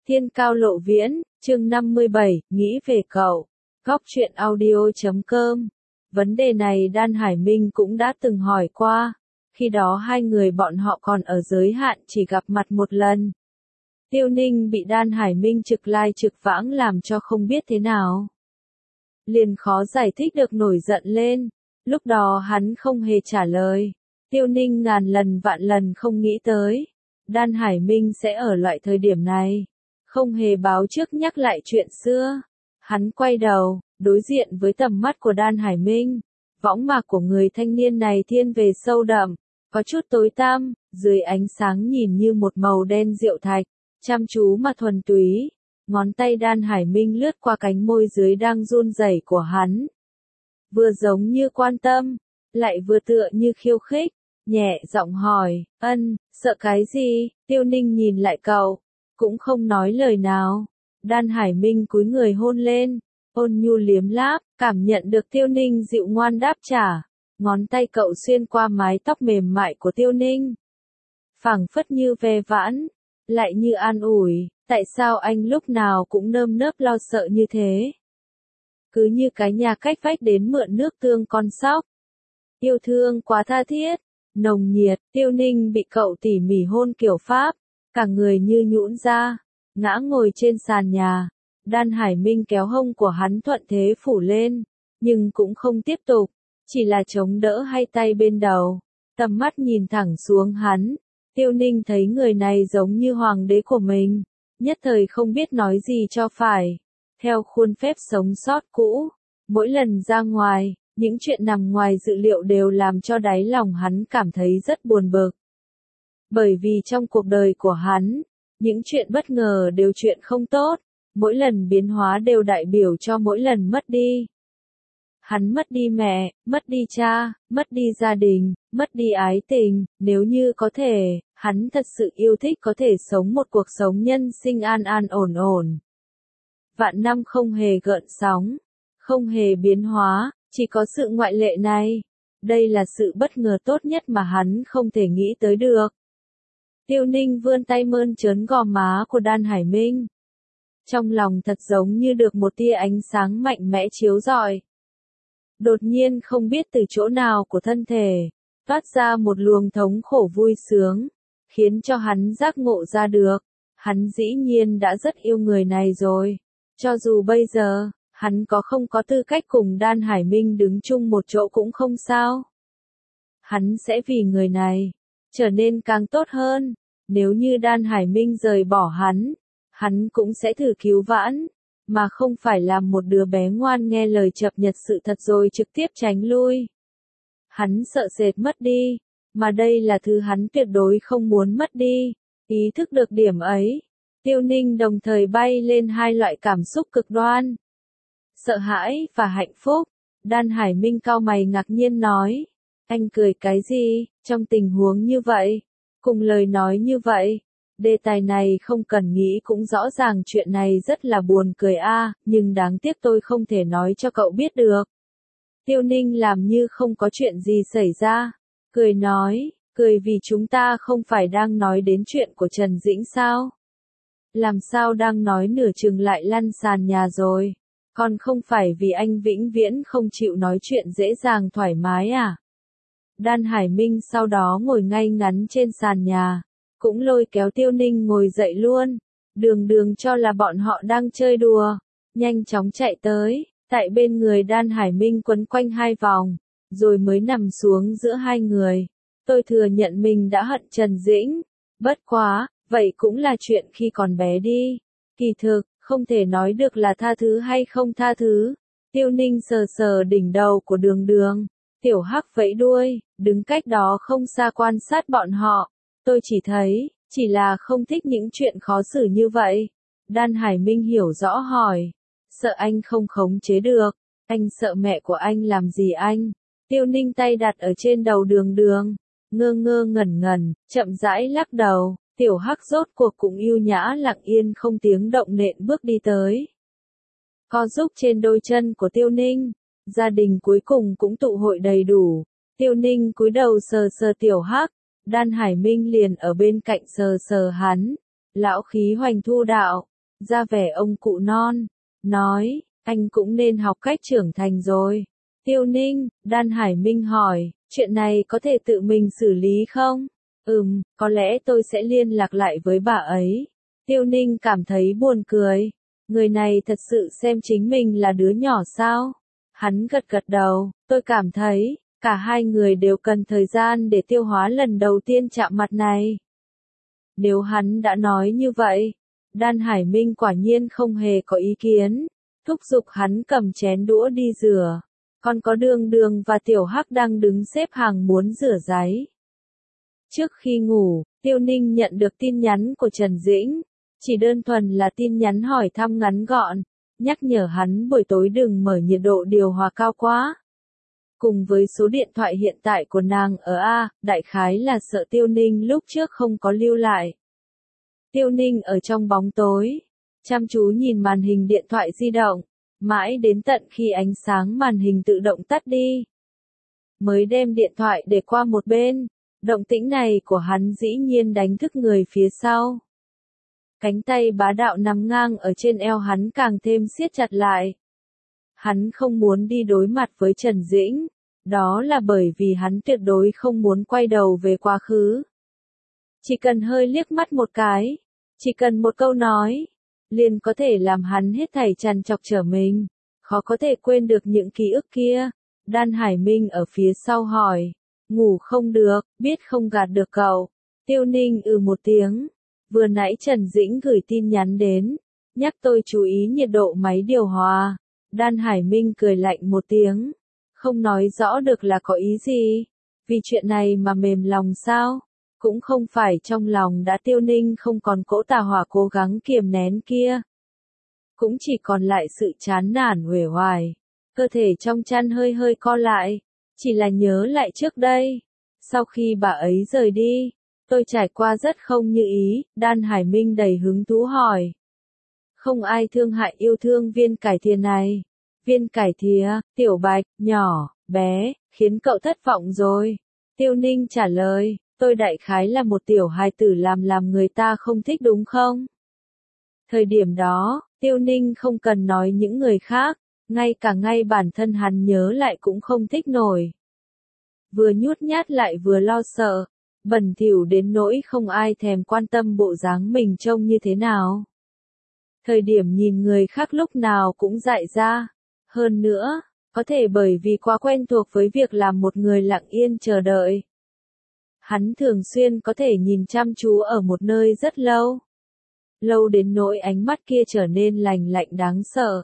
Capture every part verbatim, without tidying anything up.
Thiên cao lộ viễn, chương năm mươi bảy, nghĩ về cậu. Góc truyện audio chấm com. Vấn đề này Đan Hải Minh cũng đã từng hỏi qua. Khi đó hai người bọn họ còn ở giới hạn chỉ gặp mặt một lần. Tiêu Ninh bị Đan Hải Minh trực lai trực vãng làm cho không biết thế nào. Liền khó giải thích được, nổi giận lên. Lúc đó hắn không hề trả lời. Tiêu Ninh ngàn lần vạn lần không nghĩ tới. Đan Hải Minh sẽ ở loại thời điểm này. Không hề báo trước nhắc lại chuyện xưa. Hắn quay đầu, đối diện với tầm mắt của Đan Hải Minh. Võng mạc của người thanh niên này thiên về sâu đậm, có chút tối tăm, dưới ánh sáng nhìn như một màu đen rượu thạch, chăm chú mà thuần túy. Ngón tay Đan Hải Minh lướt qua cánh môi dưới đang run rẩy của hắn. Vừa giống như quan tâm, lại vừa tựa như khiêu khích, nhẹ giọng hỏi, ân, sợ cái gì? Tiêu Ninh nhìn lại cậu, cũng không nói lời nào. Đan Hải Minh cúi người hôn lên, ôn nhu liếm láp, cảm nhận được Tiêu Ninh dịu ngoan đáp trả. Ngón tay cậu xuyên qua mái tóc mềm mại của Tiêu Ninh. Phảng phất như ve vãn, lại như an ủi, tại sao anh lúc nào cũng nơm nớp lo sợ như thế? Cứ như cái nhà cách vách đến mượn nước tương con sóc. Yêu thương quá tha thiết, nồng nhiệt. Tiêu Ninh bị cậu tỉ mỉ hôn kiểu Pháp, cả người như nhũn ra, ngã ngồi trên sàn nhà. Đan Hải Minh kéo hông của hắn thuận thế phủ lên, nhưng cũng không tiếp tục, chỉ là chống đỡ hai tay bên đầu, tầm mắt nhìn thẳng xuống hắn. Tiêu Ninh thấy người này giống như hoàng đế của mình, nhất thời không biết nói gì cho phải. Theo khuôn phép sống sót cũ, mỗi lần ra ngoài, những chuyện nằm ngoài dự liệu đều làm cho đáy lòng hắn cảm thấy rất buồn bực. Bởi vì trong cuộc đời của hắn, những chuyện bất ngờ đều chuyện không tốt, mỗi lần biến hóa đều đại biểu cho mỗi lần mất đi. Hắn mất đi mẹ, mất đi cha, mất đi gia đình, mất đi ái tình. Nếu như có thể, hắn thật sự yêu thích có thể sống một cuộc sống nhân sinh an an ổn ổn. Vạn năm không hề gợn sóng, không hề biến hóa, chỉ có sự ngoại lệ này. Đây là sự bất ngờ tốt nhất mà hắn không thể nghĩ tới được. Tiêu Ninh vươn tay mơn trớn gò má của Đan Hải Minh. Trong lòng thật giống như được một tia ánh sáng mạnh mẽ chiếu rọi. Đột nhiên không biết từ chỗ nào của thân thể, toát ra một luồng thống khổ vui sướng, khiến cho hắn giác ngộ ra được. Hắn dĩ nhiên đã rất yêu người này rồi. Cho dù bây giờ, hắn có không có tư cách cùng Đan Hải Minh đứng chung một chỗ cũng không sao. Hắn sẽ vì người này, trở nên càng tốt hơn. Nếu như Đan Hải Minh rời bỏ hắn, hắn cũng sẽ thử cứu vãn, mà không phải làm một đứa bé ngoan nghe lời chập nhật sự thật rồi trực tiếp tránh lui. Hắn sợ sệt mất đi, mà đây là thứ hắn tuyệt đối không muốn mất đi. Ý thức được điểm ấy, Tiêu Ninh đồng thời bay lên hai loại cảm xúc cực đoan. Sợ hãi và hạnh phúc. Đan Hải Minh cau mày ngạc nhiên nói, anh cười cái gì, trong tình huống như vậy, cùng lời nói như vậy. Đề tài này không cần nghĩ cũng rõ ràng chuyện này rất là buồn cười a, à, nhưng đáng tiếc tôi không thể nói cho cậu biết được. Tiêu Ninh làm như không có chuyện gì xảy ra, cười nói, cười vì chúng ta không phải đang nói đến chuyện của Trần Dĩnh sao? Làm sao đang nói nửa chừng lại lăn sàn nhà rồi? Còn không phải vì anh vĩnh viễn không chịu nói chuyện dễ dàng thoải mái à? Đan Hải Minh sau đó ngồi ngay ngắn trên sàn nhà, cũng lôi kéo Tiêu Ninh ngồi dậy luôn. Đường đường cho là bọn họ đang chơi đùa, nhanh chóng chạy tới, tại bên người Đan Hải Minh quấn quanh hai vòng, rồi mới nằm xuống giữa hai người. Tôi thừa nhận mình đã hận Trần Dĩnh, bất quá, vậy cũng là chuyện khi còn bé đi. Kỳ thực, không thể nói được là tha thứ hay không tha thứ. Tiêu Ninh sờ sờ đỉnh đầu của đường đường, tiểu hắc vẫy đuôi, đứng cách đó không xa quan sát bọn họ. Tôi chỉ thấy, chỉ là không thích những chuyện khó xử như vậy. Đan Hải Minh hiểu rõ hỏi, sợ anh không khống chế được, anh sợ mẹ của anh làm gì anh? Tiêu Ninh tay đặt ở trên đầu đường đường, ngơ ngơ ngẩn ngẩn, chậm rãi lắc đầu. Tiểu hắc rốt cuộc cũng yêu nhã lặng yên không tiếng động nện bước đi tới. Co giúp trên đôi chân của Tiêu Ninh, gia đình cuối cùng cũng tụ hội đầy đủ. Tiêu Ninh cúi đầu sờ sờ tiểu hắc, Đan Hải Minh liền ở bên cạnh sờ sờ hắn. Lão khí hoành thu đạo, ra vẻ ông cụ non, nói, anh cũng nên học cách trưởng thành rồi. Tiêu Ninh, Đan Hải Minh hỏi, chuyện này có thể tự mình xử lý không? Ừm, có lẽ tôi sẽ liên lạc lại với bà ấy. Tiêu Ninh cảm thấy buồn cười. Người này thật sự xem chính mình là đứa nhỏ sao? Hắn gật gật đầu, tôi cảm thấy, cả hai người đều cần thời gian để tiêu hóa lần đầu tiên chạm mặt này. Nếu hắn đã nói như vậy, Đan Hải Minh quả nhiên không hề có ý kiến, thúc giục hắn cầm chén đũa đi rửa. Còn có Đường Đường và Tiểu Hắc đang đứng xếp hàng muốn rửa ráy. Trước khi ngủ, Tiêu Ninh nhận được tin nhắn của Trần Dĩnh, chỉ đơn thuần là tin nhắn hỏi thăm ngắn gọn, nhắc nhở hắn buổi tối đừng mở nhiệt độ điều hòa cao quá. Cùng với số điện thoại hiện tại của nàng ở A, đại khái là sợ Tiêu Ninh lúc trước không có lưu lại. Tiêu Ninh ở trong bóng tối, chăm chú nhìn màn hình điện thoại di động, mãi đến tận khi ánh sáng màn hình tự động tắt đi. Mới đem điện thoại để qua một bên, động tĩnh này của hắn dĩ nhiên đánh thức người phía sau. Cánh tay bá đạo nằm ngang ở trên eo hắn càng thêm siết chặt lại. Hắn không muốn đi đối mặt với Trần Dĩnh, đó là bởi vì hắn tuyệt đối không muốn quay đầu về quá khứ. Chỉ cần hơi liếc mắt một cái, chỉ cần một câu nói, liền có thể làm hắn hết thảy trằn trọc trở mình, khó có thể quên được những ký ức kia. Đan Hải Minh ở phía sau hỏi, ngủ không được, biết không gạt được cậu. Tiêu Ninh ừ một tiếng, vừa nãy Trần Dĩnh gửi tin nhắn đến, nhắc tôi chú ý nhiệt độ máy điều hòa. Đan Hải Minh cười lạnh một tiếng, không nói rõ được là có ý gì, vì chuyện này mà mềm lòng sao? Cũng không phải trong lòng đã Tiêu Ninh không còn cỗ tà hỏa cố gắng kiềm nén kia. Cũng chỉ còn lại sự chán nản uể oải, cơ thể trong chăn hơi hơi co lại, chỉ là nhớ lại trước đây. Sau khi bà ấy rời đi, tôi trải qua rất không như ý, Đan Hải Minh đầy hứng thú hỏi. Không ai thương hại yêu thương Viên Cải Thìa này. Viên Cải Thìa, tiểu bạch, nhỏ, bé, khiến cậu thất vọng rồi. Tiêu Ninh trả lời, tôi đại khái là một tiểu hài tử làm làm người ta không thích đúng không? Thời điểm đó, Tiêu Ninh không cần nói những người khác, ngay cả ngay bản thân hắn nhớ lại cũng không thích nổi. Vừa nhút nhát lại vừa lo sợ, bẩn thỉu đến nỗi không ai thèm quan tâm bộ dáng mình trông như thế nào. Thời điểm nhìn người khác lúc nào cũng dại ra. Hơn nữa, có thể bởi vì quá quen thuộc với việc làm một người lặng yên chờ đợi. Hắn thường xuyên có thể nhìn chăm chú ở một nơi rất lâu. Lâu đến nỗi ánh mắt kia trở nên lạnh lạnh đáng sợ.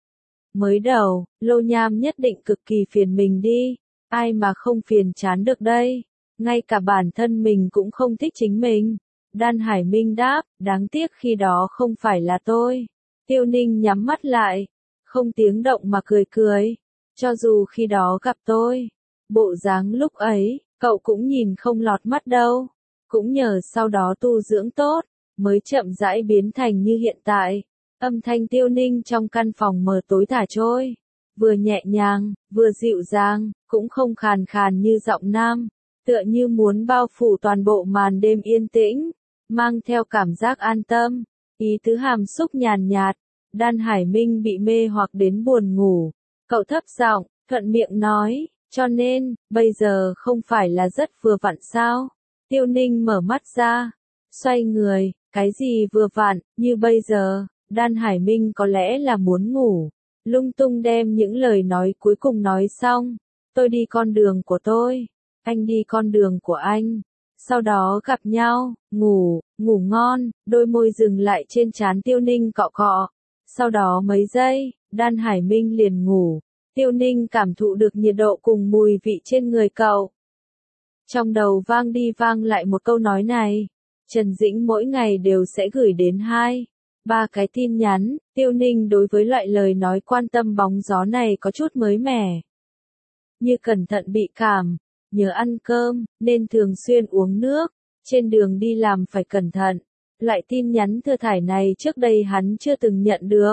Mới đầu, Lô Nham nhất định cực kỳ phiền mình đi, ai mà không phiền chán được đây, ngay cả bản thân mình cũng không thích chính mình. Đan Hải Minh đáp, đáng tiếc khi đó không phải là tôi. Tiêu Ninh nhắm mắt lại, không tiếng động mà cười cười, cho dù khi đó gặp tôi, bộ dáng lúc ấy, cậu cũng nhìn không lọt mắt đâu, cũng nhờ sau đó tu dưỡng tốt, mới chậm rãi biến thành như hiện tại. Âm thanh Tiêu Ninh trong căn phòng mờ tối thả trôi, vừa nhẹ nhàng, vừa dịu dàng, cũng không khàn khàn như giọng nam, tựa như muốn bao phủ toàn bộ màn đêm yên tĩnh, mang theo cảm giác an tâm, ý tứ hàm xúc nhàn nhạt. Đan Hải Minh bị mê hoặc đến buồn ngủ, cậu thấp giọng, thuận miệng nói, cho nên, bây giờ không phải là rất vừa vặn sao? Tiêu Ninh mở mắt ra, xoay người, cái gì vừa vặn, như bây giờ. Đan Hải Minh có lẽ là muốn ngủ, lung tung đem những lời nói cuối cùng nói xong. Tôi đi con đường của tôi, anh đi con đường của anh. Sau đó gặp nhau, ngủ, ngủ ngon, đôi môi dừng lại trên trán Tiêu Ninh cọ cọ. Sau đó mấy giây, Đan Hải Minh liền ngủ. Tiêu Ninh cảm thụ được nhiệt độ cùng mùi vị trên người cậu. Trong đầu vang đi vang lại một câu nói này. Trần Dĩnh mỗi ngày đều sẽ gửi đến hai, ba cái tin nhắn. Tiêu Ninh đối với loại lời nói quan tâm bóng gió này có chút mới mẻ. Như cẩn thận bị cảm, nhớ ăn cơm, nên thường xuyên uống nước, trên đường đi làm phải cẩn thận. Loại tin nhắn thừa thải này trước đây hắn chưa từng nhận được.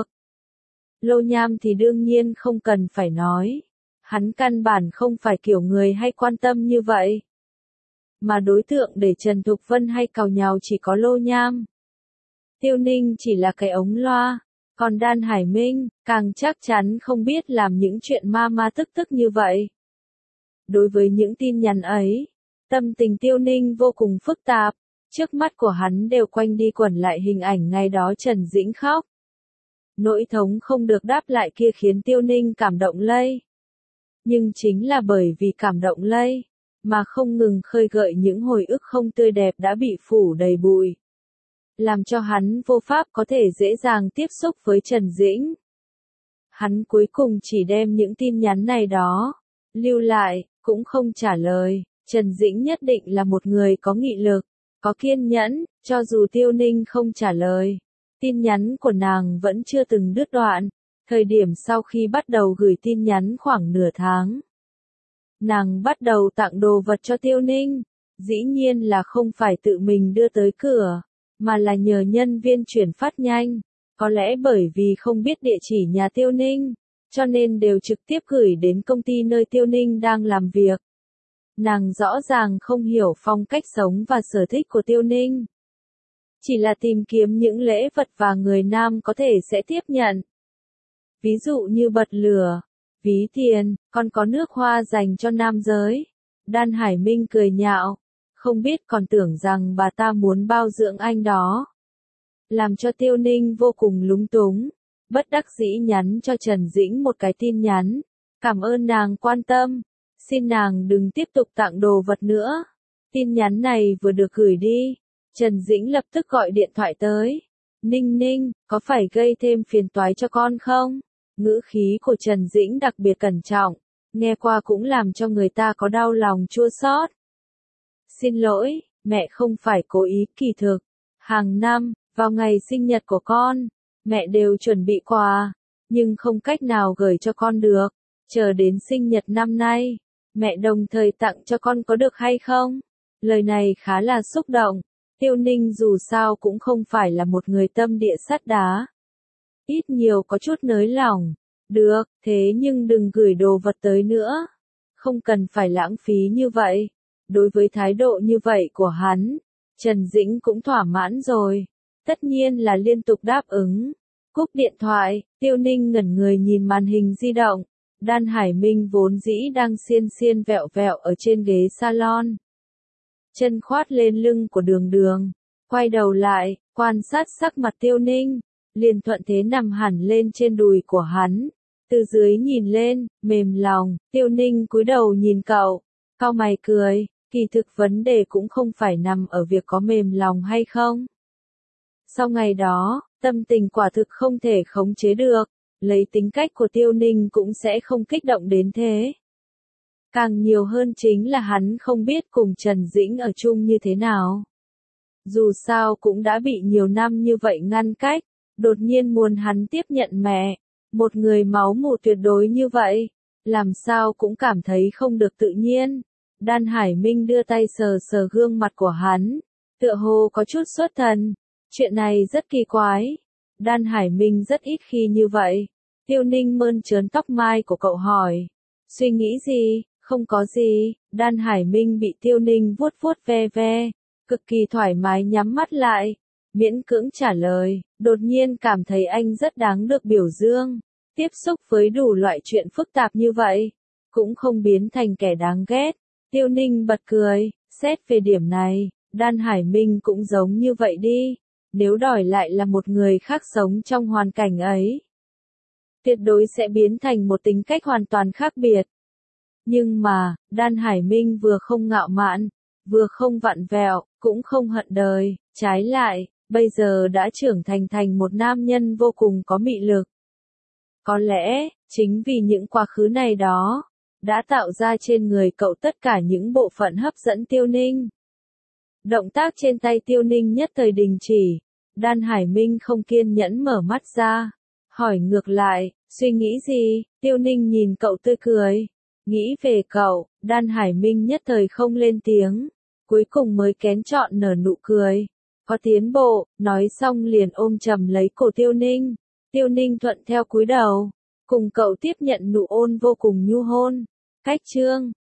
Lô Nham thì đương nhiên không cần phải nói. Hắn căn bản không phải kiểu người hay quan tâm như vậy. Mà đối tượng để Trần Thục Vân hay cào nhào chỉ có Lô Nham. Tiêu Ninh chỉ là cái ống loa, còn Đan Hải Minh, càng chắc chắn không biết làm những chuyện ma ma tức tức như vậy. Đối với những tin nhắn ấy, tâm tình Tiêu Ninh vô cùng phức tạp, trước mắt của hắn đều quanh đi quẩn lại hình ảnh ngày đó Trần Dĩnh khóc. Nỗi thống không được đáp lại kia khiến Tiêu Ninh cảm động lây. Nhưng chính là bởi vì cảm động lây, mà không ngừng khơi gợi những hồi ức không tươi đẹp đã bị phủ đầy bụi. Làm cho hắn vô pháp có thể dễ dàng tiếp xúc với Trần Dĩnh. Hắn cuối cùng chỉ đem những tin nhắn này đó, lưu lại, cũng không trả lời. Trần Dĩnh nhất định là một người có nghị lực, có kiên nhẫn, cho dù Tiêu Ninh không trả lời. Tin nhắn của nàng vẫn chưa từng đứt đoạn, thời điểm sau khi bắt đầu gửi tin nhắn khoảng nửa tháng. Nàng bắt đầu tặng đồ vật cho Tiêu Ninh, dĩ nhiên là không phải tự mình đưa tới cửa, mà là nhờ nhân viên chuyển phát nhanh, có lẽ bởi vì không biết địa chỉ nhà Tiêu Ninh, cho nên đều trực tiếp gửi đến công ty nơi Tiêu Ninh đang làm việc. Nàng rõ ràng không hiểu phong cách sống và sở thích của Tiêu Ninh. Chỉ là tìm kiếm những lễ vật và người nam có thể sẽ tiếp nhận. Ví dụ như bật lửa, ví tiền, còn có nước hoa dành cho nam giới. Đan Hải Minh cười nhạo, không biết còn tưởng rằng bà ta muốn bao dưỡng anh đó. Làm cho Tiêu Ninh vô cùng lúng túng, bất đắc dĩ nhắn cho Trần Dĩnh một cái tin nhắn. Cảm ơn nàng quan tâm, xin nàng đừng tiếp tục tặng đồ vật nữa. Tin nhắn này vừa được gửi đi, Trần Dĩnh lập tức gọi điện thoại tới. Ninh Ninh, có phải gây thêm phiền toái cho con không? Ngữ khí của Trần Dĩnh đặc biệt cẩn trọng, nghe qua cũng làm cho người ta có đau lòng chua xót. Xin lỗi, mẹ không phải cố ý, kỳ thực. Hàng năm, vào ngày sinh nhật của con, mẹ đều chuẩn bị quà, nhưng không cách nào gửi cho con được. Chờ đến sinh nhật năm nay, mẹ đồng thời tặng cho con có được hay không? Lời này khá là xúc động. Tiêu Ninh dù sao cũng không phải là một người tâm địa sắt đá. Ít nhiều có chút nới lỏng. Được, thế nhưng đừng gửi đồ vật tới nữa. Không cần phải lãng phí như vậy. Đối với thái độ như vậy của hắn, Trần Dĩnh cũng thỏa mãn rồi. Tất nhiên là liên tục đáp ứng. Cúp điện thoại, Tiêu Ninh ngẩn người nhìn màn hình di động. Đan Hải Minh vốn dĩ đang xiên xiên vẹo vẹo ở trên ghế salon. Chân khoát lên lưng của Đường Đường, quay đầu lại, quan sát sắc mặt Tiêu Ninh, liền thuận thế nằm hẳn lên trên đùi của hắn. Từ dưới nhìn lên, mềm lòng, Tiêu Ninh cúi đầu nhìn cậu, cau mày cười, kỳ thực vấn đề cũng không phải nằm ở việc có mềm lòng hay không. Sau ngày đó, tâm tình quả thực không thể khống chế được, lấy tính cách của Tiêu Ninh cũng sẽ không kích động đến thế. Càng nhiều hơn chính là hắn không biết cùng Trần Dĩnh ở chung như thế nào. Dù sao cũng đã bị nhiều năm như vậy ngăn cách, đột nhiên muốn hắn tiếp nhận mẹ, một người máu mủ tuyệt đối như vậy, làm sao cũng cảm thấy không được tự nhiên. Đan Hải Minh đưa tay sờ sờ gương mặt của hắn, tựa hồ có chút xuất thần, chuyện này rất kỳ quái. Đan Hải Minh rất ít khi như vậy. Tiêu Ninh mơn trớn tóc mai của cậu hỏi, suy nghĩ gì? Không có gì. Đan Hải Minh bị Tiêu Ninh vuốt vuốt ve ve, cực kỳ thoải mái nhắm mắt lại, miễn cưỡng trả lời, đột nhiên cảm thấy anh rất đáng được biểu dương, tiếp xúc với đủ loại chuyện phức tạp như vậy, cũng không biến thành kẻ đáng ghét. Tiêu Ninh bật cười, xét về điểm này, Đan Hải Minh cũng giống như vậy đi, nếu đổi lại là một người khác sống trong hoàn cảnh ấy, tuyệt đối sẽ biến thành một tính cách hoàn toàn khác biệt. Nhưng mà, Đan Hải Minh vừa không ngạo mạn, vừa không vặn vẹo, cũng không hận đời, trái lại, bây giờ đã trưởng thành thành một nam nhân vô cùng có mị lực. Có lẽ, chính vì những quá khứ này đó, đã tạo ra trên người cậu tất cả những bộ phận hấp dẫn Tiêu Ninh. Động tác trên tay Tiêu Ninh nhất thời đình chỉ, Đan Hải Minh không kiên nhẫn mở mắt ra, hỏi ngược lại, suy nghĩ gì? Tiêu Ninh nhìn cậu tươi cười. Nghĩ về cậu, Đan Hải Minh nhất thời không lên tiếng, cuối cùng mới kén chọn nở nụ cười. Có tiến bộ, nói xong liền ôm chầm lấy cổ Tiêu Ninh. Tiêu Ninh thuận theo cúi đầu, cùng cậu tiếp nhận nụ ôn vô cùng nhu hôn. Cách chương